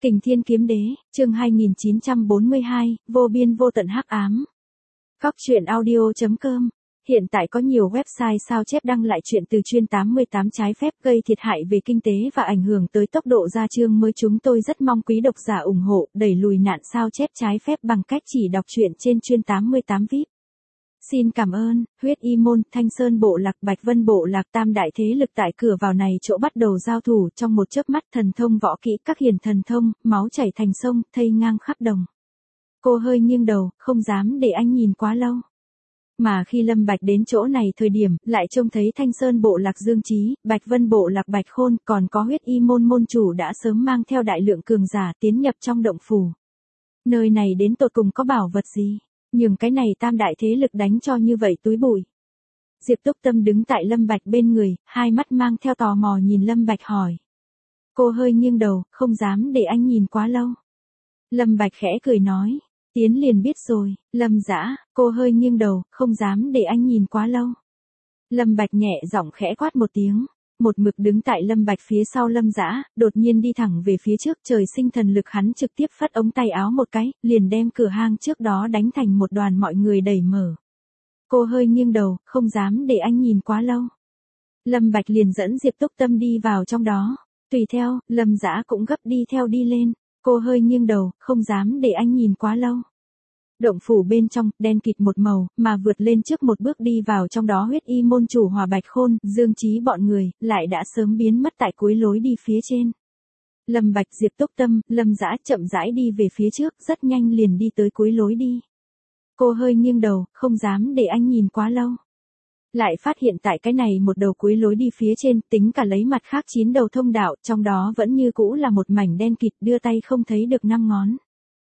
Kình Thiên Kiếm Đế, chương 2942, vô biên vô tận hắc ám. Góc truyện audio.com. Hiện tại có nhiều website sao chép đăng lại chuyện từ chuyên 88 trái phép gây thiệt hại về kinh tế và ảnh hưởng tới tốc độ ra chương mới. Chúng tôi rất mong quý độc giả ủng hộ, đẩy lùi nạn sao chép trái phép bằng cách chỉ đọc truyện trên chuyên 88 VIP. Xin cảm ơn. Huyết Y Môn, Thanh Sơn Bộ Lạc, Bạch Vân Bộ Lạc, tam đại thế lực tại cửa vào này chỗ bắt đầu giao thủ. Trong một chớp mắt, thần thông võ kỹ các hiền thần thông, máu chảy thành sông, thây ngang khắp đồng. Cô hơi nghiêng đầu, không dám để anh nhìn quá lâu. Mà khi Lâm Bạch đến chỗ này thời điểm, lại trông thấy Thanh Sơn Bộ Lạc Dương Chí, Bạch Vân Bộ Lạc Bạch Khôn, còn có Huyết Y Môn môn chủ đã sớm mang theo đại lượng cường giả tiến nhập trong động phủ. Nơi này đến tột cùng có bảo vật gì? Nhưng cái này tam đại thế lực đánh cho như vậy túi bụi. Diệp Túc Tâm đứng tại Lâm Bạch bên người, hai mắt mang theo tò mò nhìn Lâm Bạch hỏi. Cô hơi nghiêng đầu, không dám để anh nhìn quá lâu. Lâm Bạch khẽ cười nói, tiến liền biết rồi. Lâm Dã, cô hơi nghiêng đầu, không dám để anh nhìn quá lâu. Lâm Bạch nhẹ giọng khẽ quát một tiếng. Một mực đứng tại Lâm Bạch phía sau Lâm Dã, đột nhiên đi thẳng về phía trước, trời sinh thần lực hắn trực tiếp phất ống tay áo một cái, liền đem cửa hang trước đó đánh thành một đoàn, mọi người đẩy mở. Cô hơi nghiêng đầu, không dám để anh nhìn quá lâu. Lâm Bạch liền dẫn Diệp Túc Tâm đi vào trong đó, tùy theo, Lâm Dã cũng gấp đi theo đi lên. Cô hơi nghiêng đầu, không dám để anh nhìn quá lâu. Động phủ bên trong, đen kịt một màu, mà vượt lên trước một bước đi vào trong đó Huyết Y môn chủ Hòa Bạch Khôn, Dương Chí bọn người, lại đã sớm biến mất tại cuối lối đi phía trên. Lâm Bạch, Diệp Túc Tâm, Lâm Dã chậm rãi đi về phía trước, rất nhanh liền đi tới cuối lối đi. Cô hơi nghiêng đầu, không dám để anh nhìn quá lâu. Lại phát hiện tại cái này một đầu cuối lối đi phía trên, tính cả lấy mặt khác 9 đầu thông đạo, trong đó vẫn như cũ là một mảnh đen kịt, đưa tay không thấy được 5 ngón.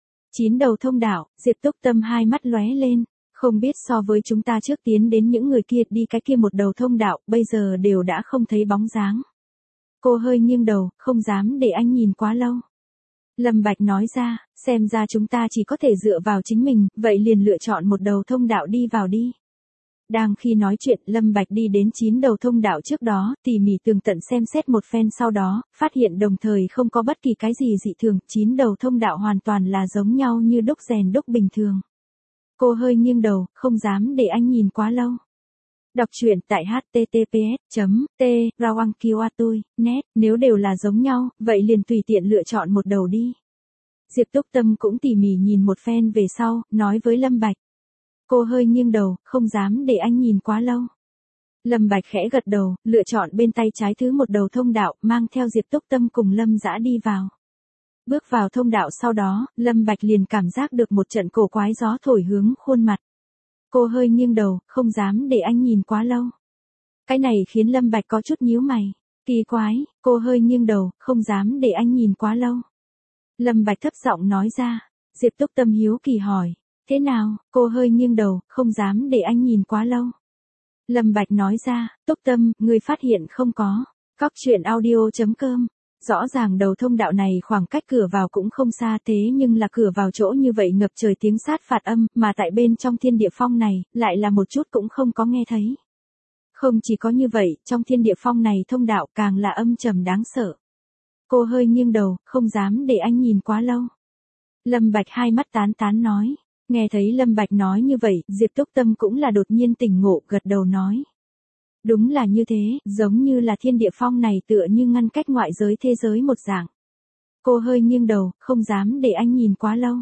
9 đầu thông đạo, Diệp Túc Tâm hai mắt lóe lên, không biết so với chúng ta trước tiến đến những người kia đi cái kia một đầu thông đạo, bây giờ đều đã không thấy bóng dáng. Cô hơi nghiêng đầu, không dám để anh nhìn quá lâu. Lâm Bạch nói ra, xem ra chúng ta chỉ có thể dựa vào chính mình, vậy liền lựa chọn một đầu thông đạo đi vào đi. Đang khi nói chuyện, Lâm Bạch đi đến 9 đầu thông đạo trước đó, tỉ mỉ tường tận xem xét một phen sau đó, phát hiện đồng thời không có bất kỳ cái gì dị thường, 9 đầu thông đạo hoàn toàn là giống nhau như đúc rèn đúc bình thường. Cô hơi nghiêng đầu, không dám để anh nhìn quá lâu. Đọc truyện tại https://t-rawangkiwatui.net, nếu đều là giống nhau, vậy liền tùy tiện lựa chọn một đầu đi. Diệp Túc Tâm cũng tỉ mỉ nhìn một phen về sau, nói với Lâm Bạch. Cô hơi nghiêng đầu, không dám để anh nhìn quá lâu. Lâm Bạch khẽ gật đầu, lựa chọn bên tay trái thứ một đầu thông đạo, mang theo Diệp Túc Tâm cùng Lâm Dã đi vào. Bước vào thông đạo sau đó, Lâm Bạch liền cảm giác được một trận cổ quái gió thổi hướng khuôn mặt. Cô hơi nghiêng đầu, không dám để anh nhìn quá lâu. Cái này khiến Lâm Bạch có chút nhíu mày. Kỳ quái, cô hơi nghiêng đầu, không dám để anh nhìn quá lâu. Lâm Bạch thấp giọng nói ra. Diệp Túc Tâm hiếu kỳ hỏi. Thế nào? Cô hơi nghiêng đầu, không dám để anh nhìn quá lâu. Lâm Bạch nói ra, Túc Tâm, người phát hiện không có. Góc truyện audio.com. Rõ ràng đầu thông đạo này khoảng cách cửa vào cũng không xa, thế nhưng là cửa vào chỗ như vậy ngập trời tiếng sát phạt âm, mà tại bên trong thiên địa phong này, lại là một chút cũng không có nghe thấy. Không chỉ có như vậy, trong thiên địa phong này thông đạo càng là âm trầm đáng sợ. Cô hơi nghiêng đầu, không dám để anh nhìn quá lâu. Lâm Bạch hai mắt tán tán nói. Nghe thấy Lâm Bạch nói như vậy, Diệp Túc Tâm cũng là đột nhiên tỉnh ngộ, gật đầu nói. Đúng là như thế, giống như là thiên địa phong này tựa như ngăn cách ngoại giới thế giới một dạng. Cô hơi nghiêng đầu, không dám để anh nhìn quá lâu.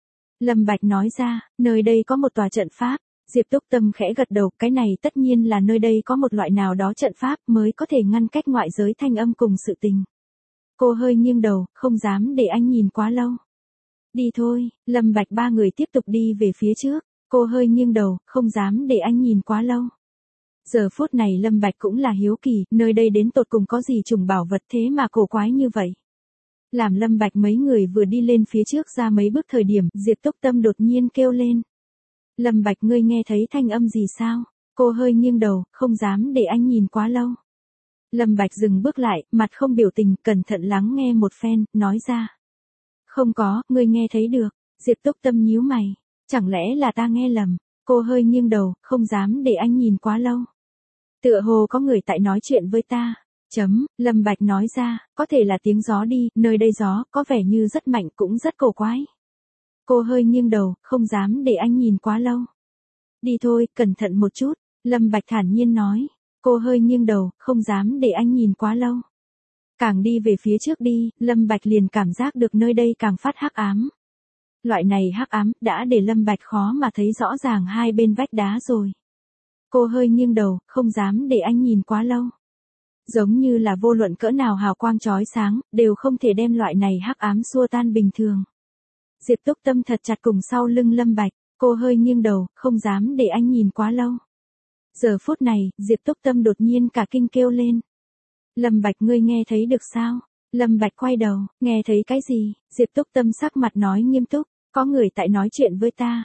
Lâm Bạch nói ra, nơi đây có một tòa trận pháp. Diệp Túc Tâm khẽ gật đầu, cái này tất nhiên là nơi đây có một loại nào đó trận pháp mới có thể ngăn cách ngoại giới thanh âm cùng sự tình. Cô hơi nghiêng đầu, không dám để anh nhìn quá lâu. Đi thôi, Lâm Bạch ba người tiếp tục đi về phía trước, cô hơi nghiêng đầu, không dám để anh nhìn quá lâu. Giờ phút này Lâm Bạch cũng là hiếu kỳ, nơi đây đến tột cùng có gì trùng bảo vật thế mà cổ quái như vậy. Làm Lâm Bạch mấy người vừa đi lên phía trước ra mấy bước thời điểm, Diệp Túc Tâm đột nhiên kêu lên. Lâm Bạch, ngươi nghe thấy thanh âm gì sao? Cô hơi nghiêng đầu, không dám để anh nhìn quá lâu. Lâm Bạch dừng bước lại, mặt không biểu tình, cẩn thận lắng nghe một phen, nói ra. Không có, ngươi nghe thấy được. Diệp Túc Tâm nhíu mày. Chẳng lẽ là ta nghe lầm? Cô hơi nghiêng đầu, không dám để anh nhìn quá lâu. Tựa hồ có người tại nói chuyện với ta. Lâm Bạch nói ra, có thể là tiếng gió đi, nơi đây gió, có vẻ như rất mạnh cũng rất cổ quái. Cô hơi nghiêng đầu, không dám để anh nhìn quá lâu. Đi thôi, cẩn thận một chút, Lâm Bạch thản nhiên nói. Cô hơi nghiêng đầu, không dám để anh nhìn quá lâu. Càng đi về phía trước đi, Lâm Bạch liền cảm giác được nơi đây càng phát hắc ám. Loại này hắc ám đã để Lâm Bạch khó mà thấy rõ ràng hai bên vách đá rồi. Cô hơi nghiêng đầu, không dám để anh nhìn quá lâu. Giống như là vô luận cỡ nào hào quang chói sáng, đều không thể đem loại này hắc ám xua tan bình thường. Diệp Túc Tâm thật chặt cùng sau lưng Lâm Bạch, cô hơi nghiêng đầu, không dám để anh nhìn quá lâu. Giờ phút này, Diệp Túc Tâm đột nhiên cả kinh kêu lên. Lâm Bạch, ngươi nghe thấy được sao? Lâm Bạch quay đầu, nghe thấy cái gì? Diệp Túc Tâm sắc mặt nói nghiêm túc, có người tại nói chuyện với ta.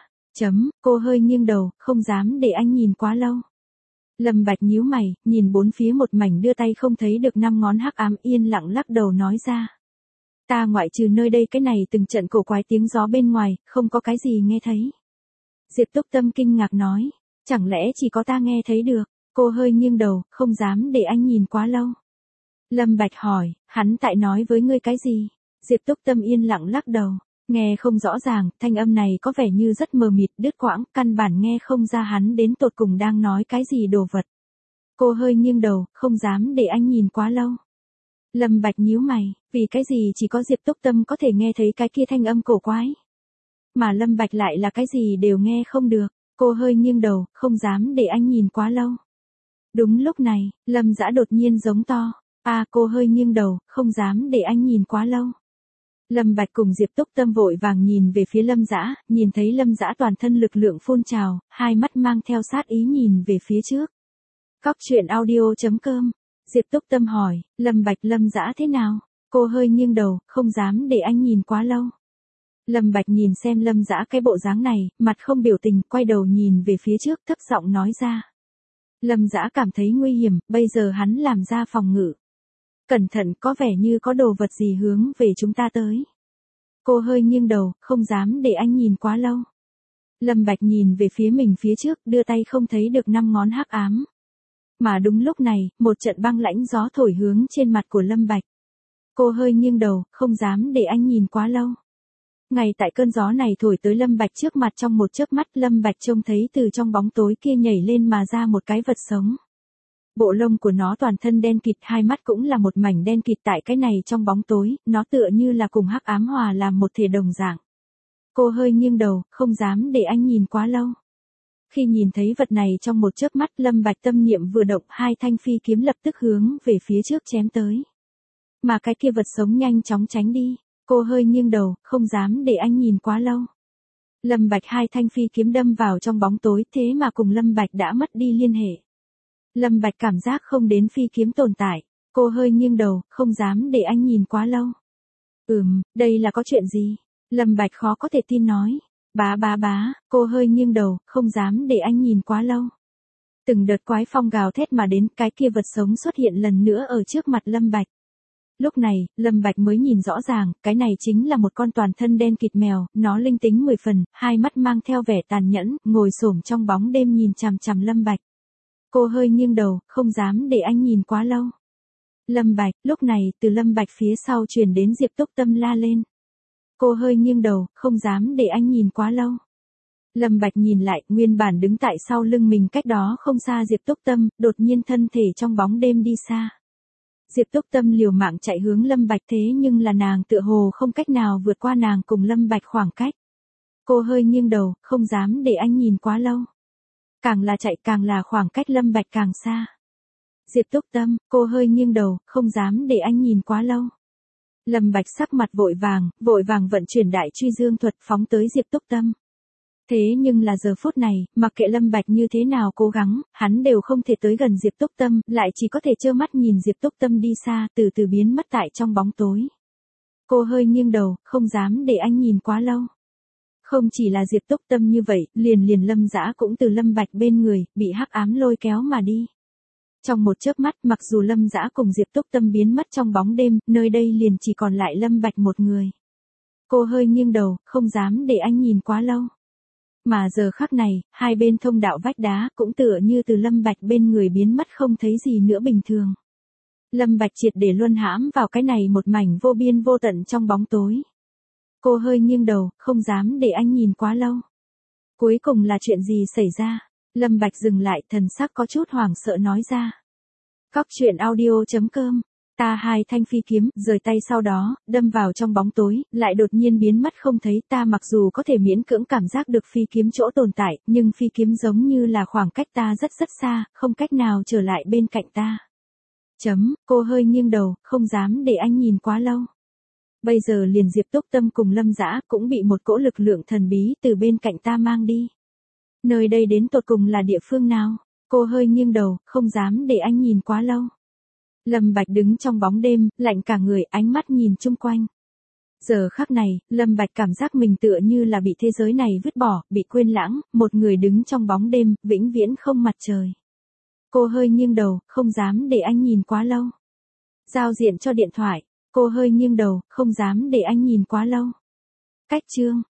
Cô hơi nghiêng đầu, không dám để anh nhìn quá lâu. Lâm Bạch nhíu mày, nhìn bốn phía một mảnh đưa tay không thấy được năm ngón hắc ám, yên lặng lắc đầu nói ra. Ta ngoại trừ nơi đây cái này từng trận cổ quái tiếng gió bên ngoài, không có cái gì nghe thấy. Diệp Túc Tâm kinh ngạc nói, chẳng lẽ chỉ có ta nghe thấy được? Cô hơi nghiêng đầu, không dám để anh nhìn quá lâu. Lâm Bạch hỏi, hắn tại nói với ngươi cái gì? Diệp Túc Tâm yên lặng lắc đầu, nghe không rõ ràng, thanh âm này có vẻ như rất mờ mịt, đứt quãng, căn bản nghe không ra hắn đến tột cùng đang nói cái gì đồ vật. Cô hơi nghiêng đầu, không dám để anh nhìn quá lâu. Lâm Bạch nhíu mày, vì cái gì chỉ có Diệp Túc Tâm có thể nghe thấy cái kia thanh âm cổ quái. Mà Lâm Bạch lại là cái gì đều nghe không được, cô hơi nghiêng đầu, không dám để anh nhìn quá lâu. Đúng lúc này, Lâm Dã đột nhiên giống to, cô hơi nghiêng đầu, không dám để anh nhìn quá lâu. Lâm Bạch cùng Diệp Túc Tâm vội vàng nhìn về phía Lâm Dã, nhìn thấy Lâm Dã toàn thân lực lượng phun trào, hai mắt mang theo sát ý nhìn về phía trước. Cóc truyện audio.com. Diệp Túc Tâm hỏi, Lâm Bạch, Lâm Dã thế nào? Cô hơi nghiêng đầu, không dám để anh nhìn quá lâu. Lâm Bạch nhìn xem Lâm Dã cái bộ dáng này, mặt không biểu tình, quay đầu nhìn về phía trước, thấp giọng nói ra. Lâm Dã cảm thấy nguy hiểm, bây giờ hắn làm ra phòng ngự. Cẩn thận, có vẻ như có đồ vật gì hướng về chúng ta tới. Cô hơi nghiêng đầu, không dám để anh nhìn quá lâu. Lâm Bạch nhìn về phía mình phía trước, đưa tay không thấy được năm ngón hắc ám. Mà đúng lúc này, một trận băng lãnh gió thổi hướng trên mặt của Lâm Bạch. Cô hơi nghiêng đầu, không dám để anh nhìn quá lâu. Ngay tại cơn gió này thổi tới Lâm Bạch trước mặt, trong một chớp mắt Lâm Bạch trông thấy từ trong bóng tối kia nhảy lên mà ra một cái vật sống. Bộ lông của nó toàn thân đen kịt, hai mắt cũng là một mảnh đen kịt, tại cái này trong bóng tối, nó tựa như là cùng hắc ám hòa làm một thể đồng dạng. Cô hơi nghiêng đầu, không dám để anh nhìn quá lâu. Khi nhìn thấy vật này trong một chớp mắt, Lâm Bạch tâm niệm vừa động, hai thanh phi kiếm lập tức hướng về phía trước chém tới. Mà cái kia vật sống nhanh chóng tránh đi. Cô hơi nghiêng đầu, không dám để anh nhìn quá lâu. Lâm Bạch hai thanh phi kiếm đâm vào trong bóng tối, thế mà cùng Lâm Bạch đã mất đi liên hệ. Lâm Bạch cảm giác không đến phi kiếm tồn tại. Cô hơi nghiêng đầu, không dám để anh nhìn quá lâu. Đây là có chuyện gì? Lâm Bạch khó có thể tin nói. Bá, cô hơi nghiêng đầu, không dám để anh nhìn quá lâu. Từng đợt quái phong gào thét mà đến, cái kia vật sống xuất hiện lần nữa ở trước mặt Lâm Bạch. Lúc này, Lâm Bạch mới nhìn rõ ràng, cái này chính là một con toàn thân đen kịt mèo, nó linh tính 10 phần, hai mắt mang theo vẻ tàn nhẫn, ngồi xổm trong bóng đêm nhìn chằm chằm Lâm Bạch. Cô hơi nghiêng đầu, không dám để anh nhìn quá lâu. Lâm Bạch, lúc này, từ Lâm Bạch phía sau truyền đến Diệp Túc Tâm la lên. Cô hơi nghiêng đầu, không dám để anh nhìn quá lâu. Lâm Bạch nhìn lại, nguyên bản đứng tại sau lưng mình cách đó không xa Diệp Túc Tâm, đột nhiên thân thể trong bóng đêm đi xa. Diệp Túc Tâm liều mạng chạy hướng Lâm Bạch, thế nhưng là nàng tựa hồ không cách nào vượt qua nàng cùng Lâm Bạch khoảng cách. Cô hơi nghiêng đầu, không dám để anh nhìn quá lâu. Càng là chạy càng là khoảng cách Lâm Bạch càng xa. Diệp Túc Tâm, cô hơi nghiêng đầu, không dám để anh nhìn quá lâu. Lâm Bạch sắc mặt vội vàng vận chuyển đại truy dương thuật phóng tới Diệp Túc Tâm. Thế nhưng là giờ phút này, mặc kệ Lâm Bạch như thế nào cố gắng, hắn đều không thể tới gần Diệp Túc Tâm, lại chỉ có thể trơ mắt nhìn Diệp Túc Tâm đi xa, từ từ biến mất tại trong bóng tối. Cô hơi nghiêng đầu, không dám để anh nhìn quá lâu. Không chỉ là Diệp Túc Tâm như vậy, liền Lâm Dã cũng từ Lâm Bạch bên người, bị hắc ám lôi kéo mà đi. Trong một chớp mắt, mặc dù Lâm Dã cùng Diệp Túc Tâm biến mất trong bóng đêm, nơi đây liền chỉ còn lại Lâm Bạch một người. Cô hơi nghiêng đầu, không dám để anh nhìn quá lâu. Mà giờ khắc này, hai bên thông đạo vách đá cũng tựa như từ Lâm Bạch bên người biến mất không thấy gì nữa bình thường. Lâm Bạch triệt để luân hãm vào cái này một mảnh vô biên vô tận trong bóng tối. Cô hơi nghiêng đầu, không dám để anh nhìn quá lâu. Cuối cùng là chuyện gì xảy ra? Lâm Bạch dừng lại, thần sắc có chút hoảng sợ nói ra. Cóc truyện audio.com. Ta hai thanh phi kiếm, rời tay sau đó, đâm vào trong bóng tối, lại đột nhiên biến mất không thấy. Ta mặc dù có thể miễn cưỡng cảm giác được phi kiếm chỗ tồn tại, nhưng phi kiếm giống như là khoảng cách ta rất rất xa, không cách nào trở lại bên cạnh ta. Cô hơi nghiêng đầu, không dám để anh nhìn quá lâu. Bây giờ liền Diệp Túc Tâm cùng Lâm Dã cũng bị một cỗ lực lượng thần bí từ bên cạnh ta mang đi. Nơi đây đến tột cùng là địa phương nào? Cô hơi nghiêng đầu, không dám để anh nhìn quá lâu. Lâm Bạch đứng trong bóng đêm, lạnh cả người, ánh mắt nhìn chung quanh. Giờ khắc này, Lâm Bạch cảm giác mình tựa như là bị thế giới này vứt bỏ, bị quên lãng, một người đứng trong bóng đêm, vĩnh viễn không mặt trời. Cô hơi nghiêng đầu, không dám để anh nhìn quá lâu. Giao diện cho điện thoại. Cô hơi nghiêng đầu, không dám để anh nhìn quá lâu. Cách chương.